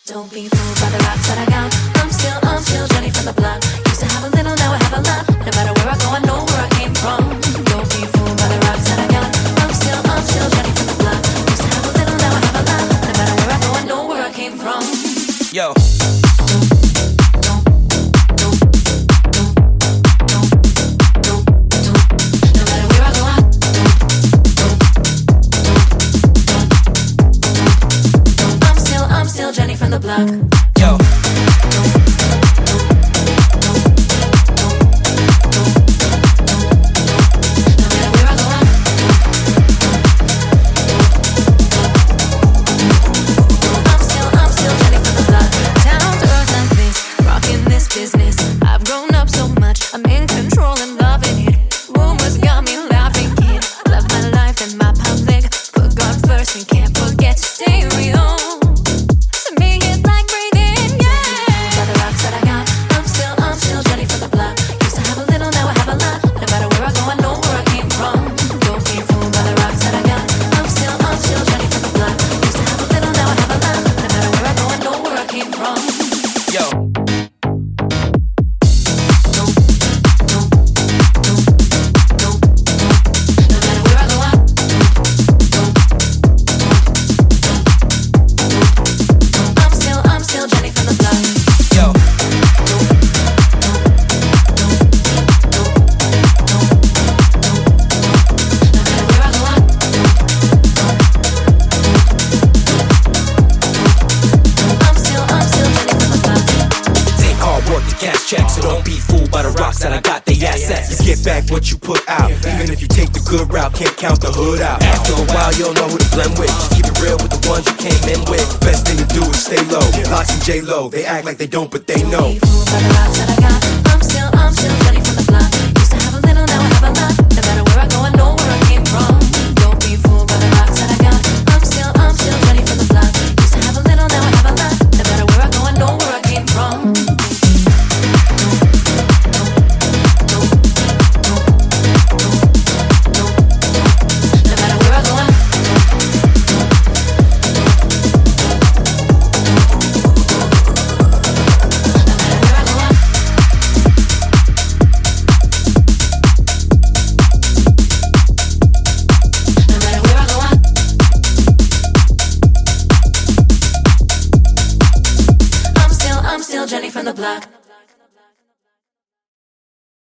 Don't be fooled by the rocks that I got. I'm still Jenny from the block. Used to have a little, now I have a lot. No matter where I go, I know where I came from. Don't be fooled by the rocks that I got. I'm still Jenny from the block. Used to have a little, now I have a lot. No matter where I go, I know where I came from. Yo. Jenny from the block. Yo. I'm still Jenny from the block. Down to earth like this, rocking this business. I've grown up so much, I'm in control and loving it. Rumors got me laughing, kid. Love my life and my public. Put God first and can't forget to stay real. So don't be fooled by the rocks that I got, they assets. You get back what you put out, even if you take the good route, can't count the hood out. After a while, you'll know who to blend with. Just keep it real with the ones you came in with. Best thing to do is stay low. Lots and J-Lo, they act like they don't, but they know. Don't be fooled by the rocks that I got. I'm still Jenny from the block. Used to have a little, now I have a lot.